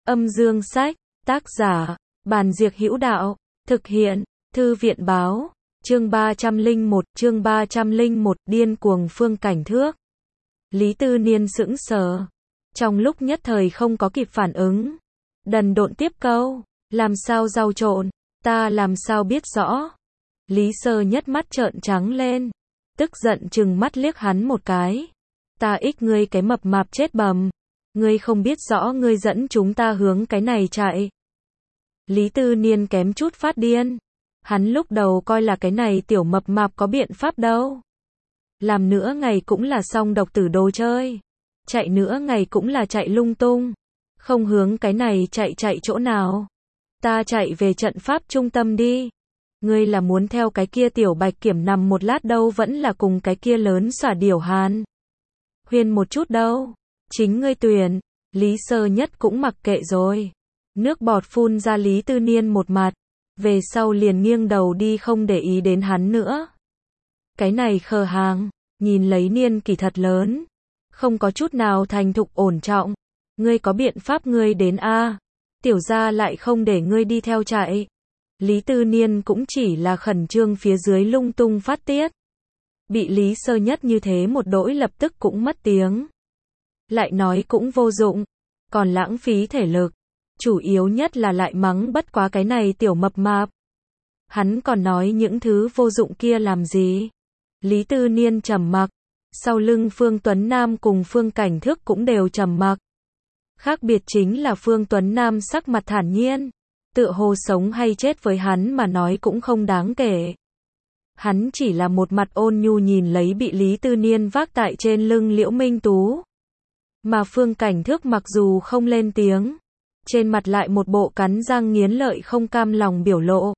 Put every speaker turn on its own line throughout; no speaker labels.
Âm dương sách, tác giả, Bàn Diệc Hữu Đạo, thực hiện, Thư viện báo, chương 301, điên cuồng Phương Cảnh Thước. Lý Tư Niên sững sờ, trong lúc nhất thời không có kịp phản ứng, đần độn tiếp câu, làm sao rau trộn, ta làm sao biết rõ. Lý Sơ Nhất mắt trợn trắng lên, tức giận trừng mắt liếc hắn một cái. Ta ích ngươi cái mập mạp chết bầm, ngươi không biết rõ ngươi dẫn chúng ta hướng cái này chạy. Lý Tư Niên kém chút phát điên. Hắn lúc đầu coi là cái này tiểu mập mạp có biện pháp đâu. Làm nữa ngày cũng là xong độc tử đồ chơi. Chạy nữa ngày cũng là chạy lung tung. Không hướng cái này chạy chỗ nào. Ta chạy về trận pháp trung tâm đi. Ngươi là muốn theo cái kia tiểu bạch kiểm nằm một lát đâu vẫn là cùng cái kia lớn xả điểu hàn. Huyên một chút đâu. Chính ngươi tuyển. Lý Sơ Nhất cũng mặc kệ rồi. Nước bọt phun ra Lý Tư Niên một mặt. Về sau liền nghiêng đầu đi không để ý đến hắn nữa. Cái này khờ hàng, nhìn lấy niên kỷ thật lớn. Không có chút nào thành thục ổn trọng. Ngươi có biện pháp ngươi đến a? Tiểu gia lại không để ngươi đi theo chạy. Lý Tư Niên cũng chỉ là khẩn trương phía dưới lung tung phát tiết. Bị Lý Sơ Nhất như thế một đỗi lập tức cũng mất tiếng. Lại nói cũng vô dụng, còn lãng phí thể lực. Chủ yếu nhất là lại mắng bất quá cái này tiểu mập mạp. Hắn còn nói những thứ vô dụng kia làm gì. Lý Tư Niên trầm mặc. Sau lưng Phương Tuấn Nam cùng Phương Cảnh Thước cũng đều trầm mặc. Khác biệt chính là Phương Tuấn Nam sắc mặt thản nhiên. Tựa hồ sống hay chết với hắn mà nói cũng không đáng kể. Hắn chỉ là một mặt ôn nhu nhìn lấy bị Lý Tư Niên vác tại trên lưng Liễu Minh Tú. Mà Phương Cảnh Thước mặc dù không lên tiếng, trên mặt lại một bộ cắn răng nghiến lợi không cam lòng biểu lộ.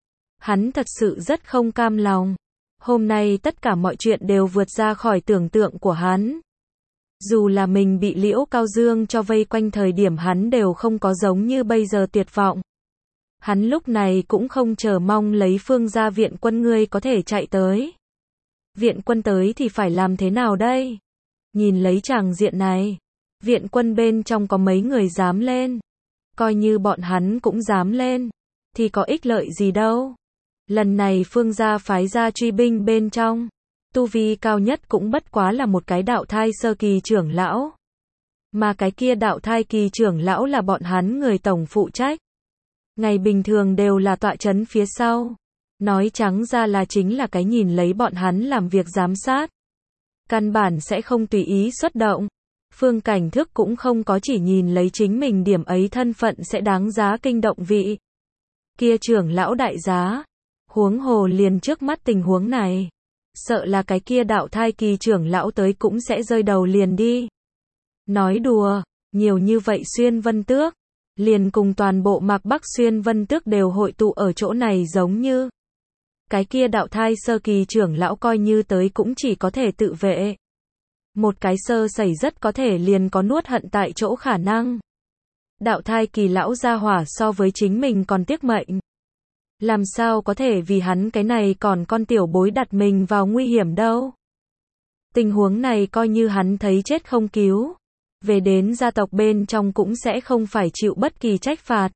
Hắn thật sự rất không cam lòng. Hôm nay tất cả mọi chuyện đều vượt ra khỏi tưởng tượng của hắn. Dù là mình bị Liễu Cao Dương cho vây quanh thời điểm hắn đều không có giống như bây giờ tuyệt vọng. Hắn lúc này cũng không chờ mong lấy Phương gia viện quân ngươi có thể chạy tới. Viện quân tới thì phải làm thế nào đây? Nhìn lấy tràng diện này, viện quân bên trong có mấy người dám lên. Coi như bọn hắn cũng dám lên, thì có ích lợi gì đâu. Lần này Phương gia phái ra truy binh bên trong, tu vi cao nhất cũng bất quá là một cái đạo thai sơ kỳ trưởng lão. Mà cái kia đạo thai kỳ trưởng lão là bọn hắn người tổng phụ trách. Ngày bình thường đều là tọa chấn phía sau. Nói trắng ra là chính là cái nhìn lấy bọn hắn làm việc giám sát. Căn bản sẽ không tùy ý xuất động. Phương Cảnh Thước cũng không có chỉ nhìn lấy chính mình điểm ấy thân phận sẽ đáng giá kinh động vị. Kia trưởng lão đại giá. Huống hồ liền trước mắt tình huống này. Sợ là cái kia đạo thai kỳ trưởng lão tới cũng sẽ rơi đầu liền đi. Nói đùa, nhiều như vậy Xuyên Vân Tước. Liền cùng toàn bộ Mạc Bắc Xuyên Vân Tước đều hội tụ ở chỗ này giống như. Cái kia đạo thai sơ kỳ trưởng lão coi như tới cũng chỉ có thể tự vệ. Một cái sơ sẩy rất có thể liền có nuốt hận tại chỗ khả năng. Đạo thai kỳ lão gia hỏa so với chính mình còn tiếc mệnh. Làm sao có thể vì hắn cái này còn con tiểu bối đặt mình vào nguy hiểm đâu. Tình huống này coi như hắn thấy chết không cứu. Về đến gia tộc bên trong cũng sẽ không phải chịu bất kỳ trách phạt.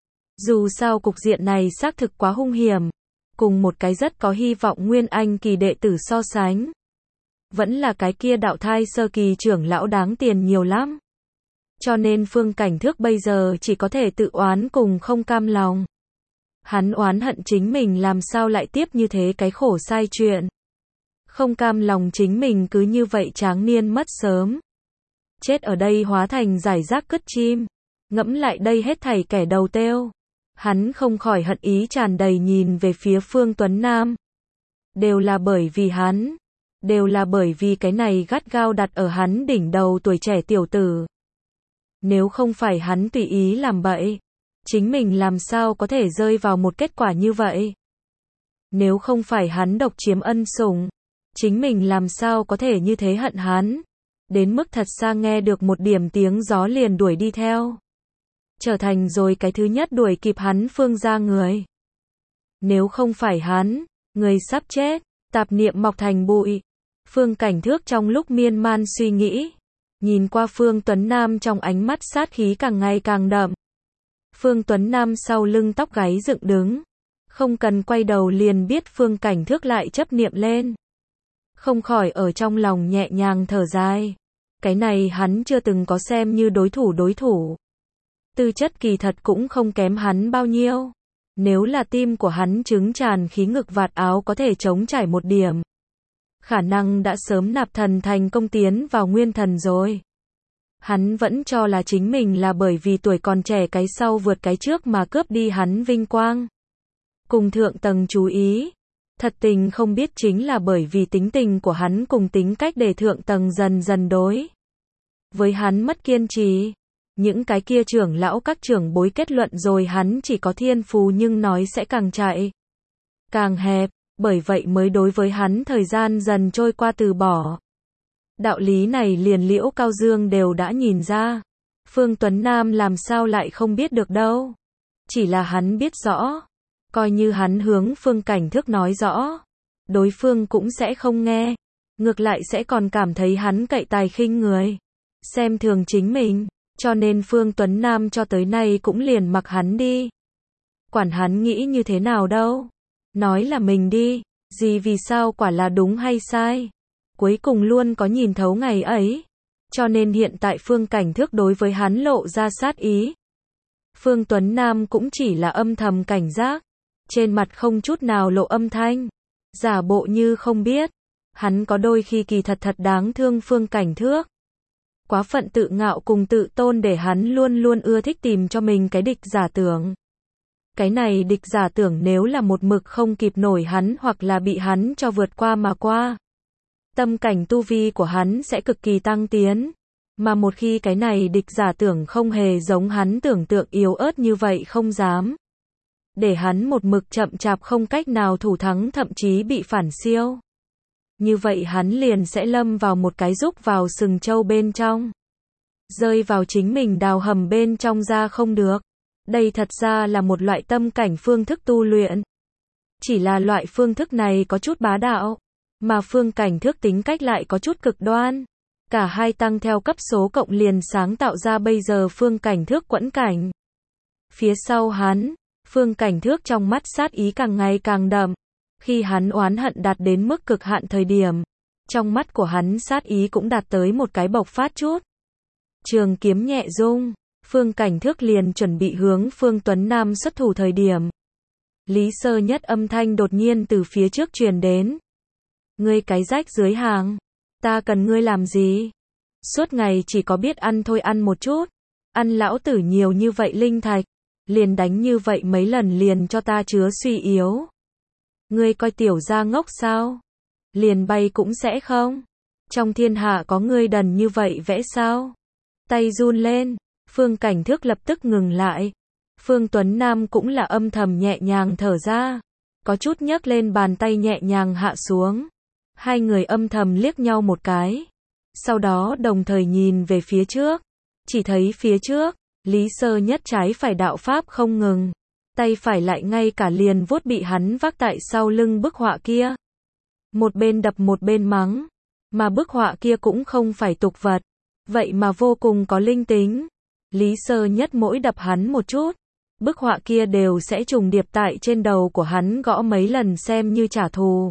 Dù sao cục diện này xác thực quá hung hiểm. Cùng một cái rất có hy vọng nguyên anh kỳ đệ tử so sánh. Vẫn là cái kia đạo thai sơ kỳ trưởng lão đáng tiền nhiều lắm. Cho nên Phương Cảnh Thước bây giờ chỉ có thể tự oán cùng không cam lòng. Hắn oán hận chính mình làm sao lại tiếp như thế cái khổ sai chuyện. Không cam lòng chính mình cứ như vậy tráng niên mất sớm. Chết ở đây hóa thành giải rác cứt chim. Ngẫm lại đây hết thảy kẻ đầu têu. Hắn không khỏi hận ý tràn đầy nhìn về phía Phương Tuấn Nam. Đều là bởi vì hắn. Đều là bởi vì cái này gắt gao đặt ở hắn đỉnh đầu tuổi trẻ tiểu tử. Nếu không phải hắn tùy ý làm bậy, chính mình làm sao có thể rơi vào một kết quả như vậy. Nếu không phải hắn độc chiếm ân sủng, chính mình làm sao có thể như thế hận hắn. Đến mức thật xa nghe được một điểm tiếng gió liền đuổi đi theo. Trở thành rồi cái thứ nhất đuổi kịp hắn Phương gia người. Nếu không phải hắn, người sắp chết, tạp niệm mọc thành bụi. Phương Cảnh Thước trong lúc miên man suy nghĩ. Nhìn qua Phương Tuấn Nam trong ánh mắt sát khí càng ngày càng đậm. Phương Tuấn Nam sau lưng tóc gáy dựng đứng. Không cần quay đầu liền biết Phương Cảnh Thước lại chấp niệm lên. Không khỏi ở trong lòng nhẹ nhàng thở dài. Cái này hắn chưa từng có xem như đối thủ. Tư chất kỳ thật cũng không kém hắn bao nhiêu. Nếu là tim của hắn trứng tràn khí ngực vạt áo có thể chống trải một điểm, khả năng đã sớm nạp thần thành công tiến vào nguyên thần rồi. Hắn vẫn cho là chính mình là bởi vì tuổi còn trẻ cái sau vượt cái trước mà cướp đi hắn vinh quang. Cùng thượng tầng chú ý. Thật tình không biết chính là bởi vì tính tình của hắn cùng tính cách để thượng tầng dần dần đối với hắn mất kiên trì. Những cái kia trưởng lão các trưởng bối kết luận rồi hắn chỉ có thiên phú nhưng nói sẽ càng chạy càng hẹp, bởi vậy mới đối với hắn thời gian dần trôi qua từ bỏ. Đạo lý này liền Liễu Cao Dương đều đã nhìn ra. Phương Tuấn Nam làm sao lại không biết được đâu. Chỉ là hắn biết rõ. Coi như hắn hướng Phương Cảnh Thước nói rõ. Đối phương cũng sẽ không nghe. Ngược lại sẽ còn cảm thấy hắn cậy tài khinh người. Xem thường chính mình. Cho nên Phương Tuấn Nam cho tới nay cũng liền mặc hắn đi. Quản hắn nghĩ như thế nào đâu. Nói là mình đi. Gì vì sao quả là đúng hay sai. Cuối cùng luôn có nhìn thấu ngày ấy. Cho nên hiện tại Phương Cảnh Thước đối với hắn lộ ra sát ý. Phương Tuấn Nam cũng chỉ là âm thầm cảnh giác. Trên mặt không chút nào lộ âm thanh. Giả bộ như không biết. Hắn có đôi khi kỳ thật đáng thương Phương Cảnh Thước. Quá phận tự ngạo cùng tự tôn để hắn luôn luôn ưa thích tìm cho mình cái địch giả tưởng. Cái này địch giả tưởng nếu là một mực không kịp nổi hắn hoặc là bị hắn cho vượt qua mà qua. Tâm cảnh tu vi của hắn sẽ cực kỳ tăng tiến. Mà một khi cái này địch giả tưởng không hề giống hắn tưởng tượng yếu ớt như vậy không dám. Để hắn một mực chậm chạp không cách nào thủ thắng thậm chí bị phản siêu. Như vậy hắn liền sẽ lâm vào một cái rúc vào sừng trâu bên trong. Rơi vào chính mình đào hầm bên trong ra không được. Đây thật ra là một loại tâm cảnh phương thức tu luyện. Chỉ là loại phương thức này có chút bá đạo. Mà Phương Cảnh Thước tính cách lại có chút cực đoan. Cả hai tăng theo cấp số cộng liền sáng tạo ra bây giờ Phương Cảnh Thước quẫn cảnh. Phía sau hắn, Phương Cảnh Thước trong mắt sát ý càng ngày càng đậm. Khi hắn oán hận đạt đến mức cực hạn thời điểm, trong mắt của hắn sát ý cũng đạt tới một cái bộc phát chút. Trường kiếm nhẹ rung, Phương Cảnh Thước liền chuẩn bị hướng Phương Tuấn Nam xuất thủ thời điểm. Lý Sơ Nhất âm thanh đột nhiên từ phía trước truyền đến. Ngươi cái rách dưới hàng, ta cần ngươi làm gì? Suốt ngày chỉ có biết ăn thôi, ăn một chút. Ăn lão tử nhiều như vậy linh thạch, liền đánh như vậy mấy lần liền cho ta chứa suy yếu. Ngươi coi tiểu gia ngốc sao? Liền bay cũng sẽ không? Trong thiên hạ có ngươi đần như vậy vẽ sao? Tay run lên, Phương Cảnh Thước lập tức ngừng lại. Phương Tuấn Nam cũng là âm thầm nhẹ nhàng thở ra. Có chút nhấc lên bàn tay nhẹ nhàng hạ xuống. Hai người âm thầm liếc nhau một cái. Sau đó đồng thời nhìn về phía trước. Chỉ thấy phía trước, Lý Sơ Nhất trái phải đạo pháp không ngừng. Tay phải lại ngay cả liền vuốt bị hắn vác tại sau lưng bức họa kia. Một bên đập một bên mắng. Mà bức họa kia cũng không phải tục vật. Vậy mà vô cùng có linh tính. Lý Sơ Nhất mỗi đập hắn một chút. Bức họa kia đều sẽ trùng điệp tại trên đầu của hắn gõ mấy lần xem như trả thù.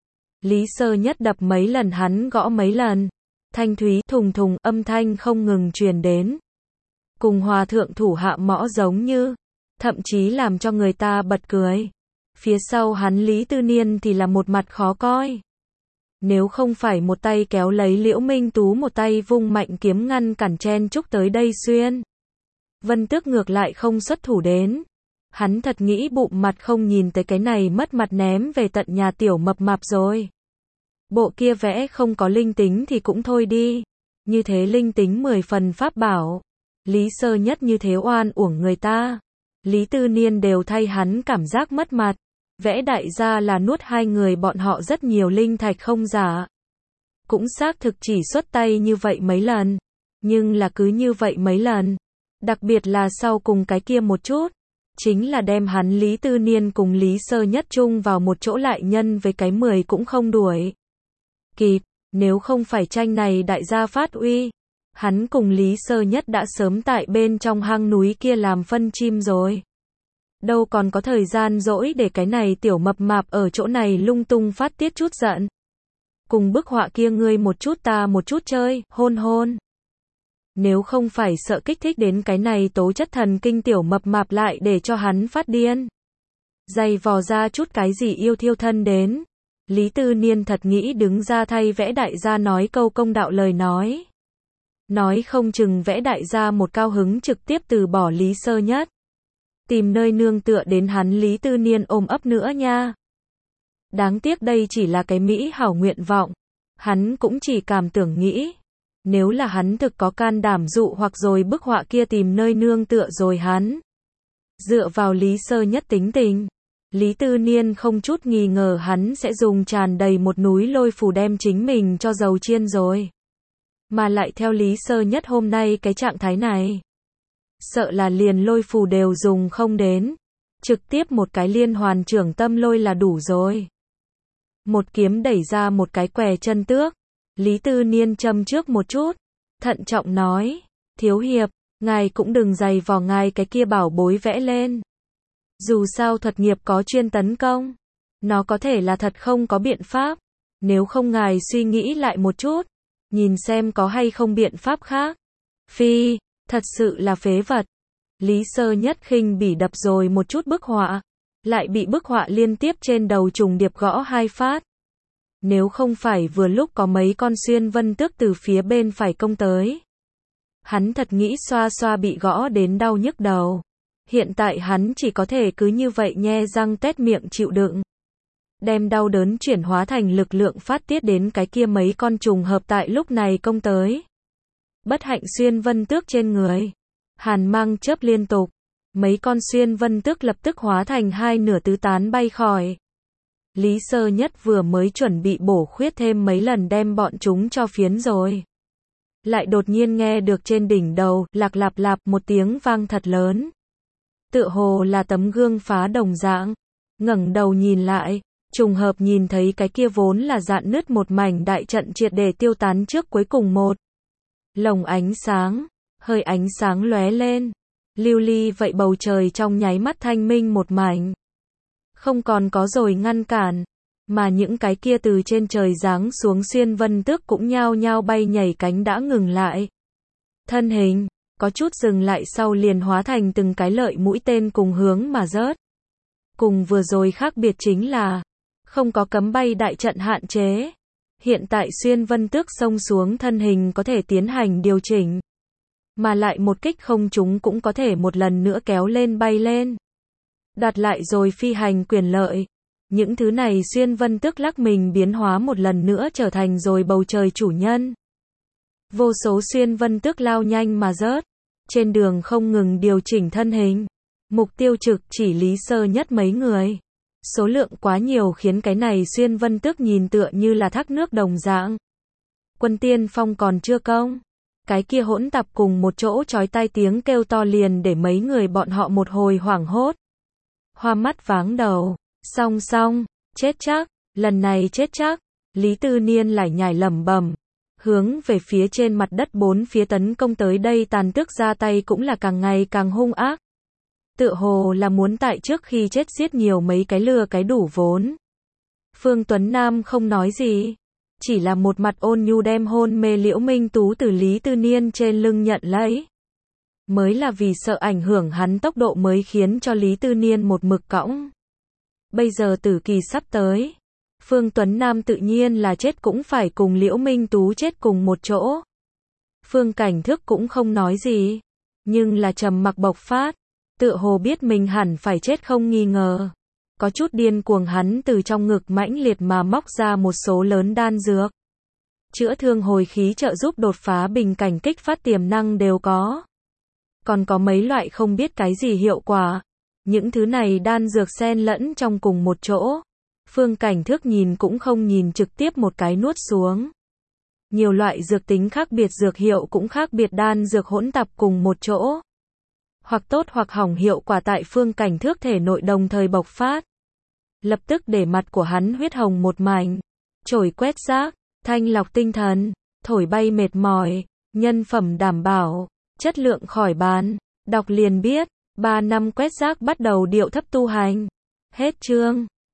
Lý Sơ Nhất đập mấy lần hắn gõ mấy lần. Thanh thúy thùng thùng âm thanh không ngừng truyền đến. Cùng hòa thượng thủ hạ mõ giống như. Thậm chí làm cho người ta bật cười. Phía sau hắn Lý Tư Niên thì là một mặt khó coi. Nếu không phải một tay kéo lấy Liễu Minh Tú, một tay vung mạnh kiếm ngăn cản chen chúc tới đây xuyên. Vân Tước ngược lại không xuất thủ đến. Hắn thật nghĩ bụng mặt không nhìn tới cái này mất mặt ném về tận nhà tiểu mập mạp rồi. Bộ kia vẽ không có linh tính thì cũng thôi đi. Như thế linh tính 10 phần pháp bảo. Lý Sơ Nhất như thế oan uổng người ta. Lý Tư Niên đều thay hắn cảm giác mất mặt. Vẽ đại gia là nuốt hai người bọn họ rất nhiều linh thạch không giả. Cũng xác thực chỉ xuất tay như vậy mấy lần. Nhưng là cứ như vậy mấy lần. Đặc biệt là sau cùng cái kia một chút. Chính là đem hắn Lý Tư Niên cùng Lý Sơ Nhất chung vào một chỗ lại nhân với cái 10 cũng không đuổi kịp. Nếu không phải tranh này đại gia phát uy. Hắn cùng Lý Sơ Nhất đã sớm tại bên trong hang núi kia làm phân chim rồi. Đâu còn có thời gian rỗi để cái này tiểu mập mạp ở chỗ này lung tung phát tiết chút giận. Cùng bức họa kia ngươi một chút ta một chút chơi, hôn hôn. Nếu không phải sợ kích thích đến cái này tố chất thần kinh tiểu mập mạp lại để cho hắn phát điên. Dày vò ra chút cái gì yêu thiêu thân đến. Lý Tư Niên thật nghĩ đứng ra thay vẽ đại gia nói câu công đạo lời nói. Nói không chừng vẽ đại gia một cao hứng trực tiếp từ bỏ Lý Sơ Nhất. Tìm nơi nương tựa đến hắn Lý Tư Niên ôm ấp nữa nha. Đáng tiếc đây chỉ là cái mỹ hảo nguyện vọng. Hắn cũng chỉ cảm tưởng nghĩ. Nếu là hắn thực có can đảm dụ hoặc rồi bức họa kia tìm nơi nương tựa rồi hắn. Dựa vào Lý Sơ Nhất tính tình. Lý Tư Niên không chút nghi ngờ hắn sẽ dùng tràn đầy một núi lôi phù đem chính mình cho dầu chiên rồi. Mà lại theo Lý Sơ Nhất hôm nay cái trạng thái này. Sợ là liền lôi phù đều dùng không đến. Trực tiếp một cái liên hoàn trưởng tâm lôi là đủ rồi. Một kiếm đẩy ra một cái què chân tước. Lý Tư Niên châm trước một chút. Thận trọng nói. Thiếu hiệp, ngài cũng đừng dày vò ngài cái kia bảo bối vẽ lên. Dù sao thuật nghiệp có chuyên tấn công. Nó có thể là thật không có biện pháp. Nếu không ngài suy nghĩ lại một chút. Nhìn xem có hay không biện pháp khác. Phi, thật sự là phế vật. Lý Sơ Nhất khinh bỉ đập rồi một chút bức họa. Lại bị bức họa liên tiếp trên đầu trùng điệp gõ 2 phát. Nếu không phải vừa lúc có mấy con xuyên vân tước từ phía bên phải công tới. Hắn thật nghĩ xoa xoa bị gõ đến đau nhức đầu. Hiện tại hắn chỉ có thể cứ như vậy nhe răng tét miệng chịu đựng. Đem đau đớn chuyển hóa thành lực lượng phát tiết đến cái kia mấy con trùng hợp tại lúc này công tới. Bất hạnh xuyên vân tước trên người. Hàn mang chớp liên tục. Mấy con xuyên vân tước lập tức hóa thành 2 nửa tứ tán bay khỏi. Lý Sơ Nhất vừa mới chuẩn bị bổ khuyết thêm mấy lần đem bọn chúng cho phiến rồi. Lại đột nhiên nghe được trên đỉnh đầu, lạc lạp lạp một tiếng vang thật lớn. Tựa hồ là tấm gương phá đồng dạng. Ngẩng đầu nhìn lại, trùng hợp nhìn thấy cái kia vốn là rạn nứt một mảnh đại trận triệt để tiêu tán trước cuối cùng một. Lồng ánh sáng, hơi ánh sáng lóe lên. Lưu ly vậy bầu trời trong nháy mắt thanh minh một mảnh. Không còn có rồi ngăn cản. Mà những cái kia từ trên trời giáng xuống xuyên vân tước cũng nhao nhao bay nhảy cánh đã ngừng lại. Thân hình, có chút dừng lại sau liền hóa thành từng cái lợi mũi tên cùng hướng mà rớt. Cùng vừa rồi khác biệt chính là, không có cấm bay đại trận hạn chế. Hiện tại xuyên vân tước xông xuống thân hình có thể tiến hành điều chỉnh. Mà lại một kích không trúng cũng có thể một lần nữa kéo lên bay lên. Đặt lại rồi phi hành quyền lợi. Những thứ này xuyên vân tước lắc mình biến hóa một lần nữa trở thành rồi bầu trời chủ nhân. Vô số xuyên vân tước lao nhanh mà rớt. Trên đường không ngừng điều chỉnh thân hình. Mục tiêu trực chỉ Lý Sơ Nhất mấy người. Số lượng quá nhiều khiến cái này xuyên vân tước nhìn tựa như là thác nước đồng dạng. Quân tiên phong còn chưa công. Cái kia hỗn tạp cùng một chỗ chói tai tiếng kêu to liền để mấy người bọn họ một hồi hoảng hốt. Hoa mắt váng đầu. Xong, chết chắc, lần này chết chắc. Lý Tư Niên lải nhải lẩm bẩm. Hướng về phía trên mặt đất bốn phía tấn công tới đây tàn tước ra tay cũng là càng ngày càng hung ác. Tựa hồ là muốn tại trước khi chết giết nhiều mấy cái lừa cái đủ vốn. Phương Tuấn Nam không nói gì. Chỉ là một mặt ôn nhu đem hôn mê Liễu Minh Tú từ Lý Tư Niên trên lưng nhận lấy. Mới là vì sợ ảnh hưởng hắn tốc độ mới khiến cho Lý Tư Niên một mực cõng. Bây giờ tử kỳ sắp tới. Phương Tuấn Nam tự nhiên là chết cũng phải cùng Liễu Minh Tú chết cùng một chỗ. Phương Cảnh Thức cũng không nói gì. Nhưng là trầm mặc bộc phát. Tựa hồ biết mình hẳn phải chết không nghi ngờ. Có chút điên cuồng hắn từ trong ngực mãnh liệt mà móc ra một số lớn đan dược. Chữa thương hồi khí trợ giúp đột phá bình cảnh kích phát tiềm năng đều có. Còn có mấy loại không biết cái gì hiệu quả. Những thứ này đan dược xen lẫn trong cùng một chỗ. Phương Cảnh Thức nhìn cũng không nhìn trực tiếp một cái nuốt xuống. Nhiều loại dược tính khác biệt dược hiệu cũng khác biệt đan dược hỗn tạp cùng một chỗ. Hoặc tốt hoặc hỏng hiệu quả tại Phương Cảnh Thức thể nội đồng thời bộc phát. Lập tức để mặt của hắn huyết hồng một mảnh. Chổi quét rác, thanh lọc tinh thần, thổi bay mệt mỏi. Nhân phẩm đảm bảo, chất lượng khỏi bàn. Đọc liền biết, 3 năm quét rác bắt đầu điệu thấp tu hành. Hết chương.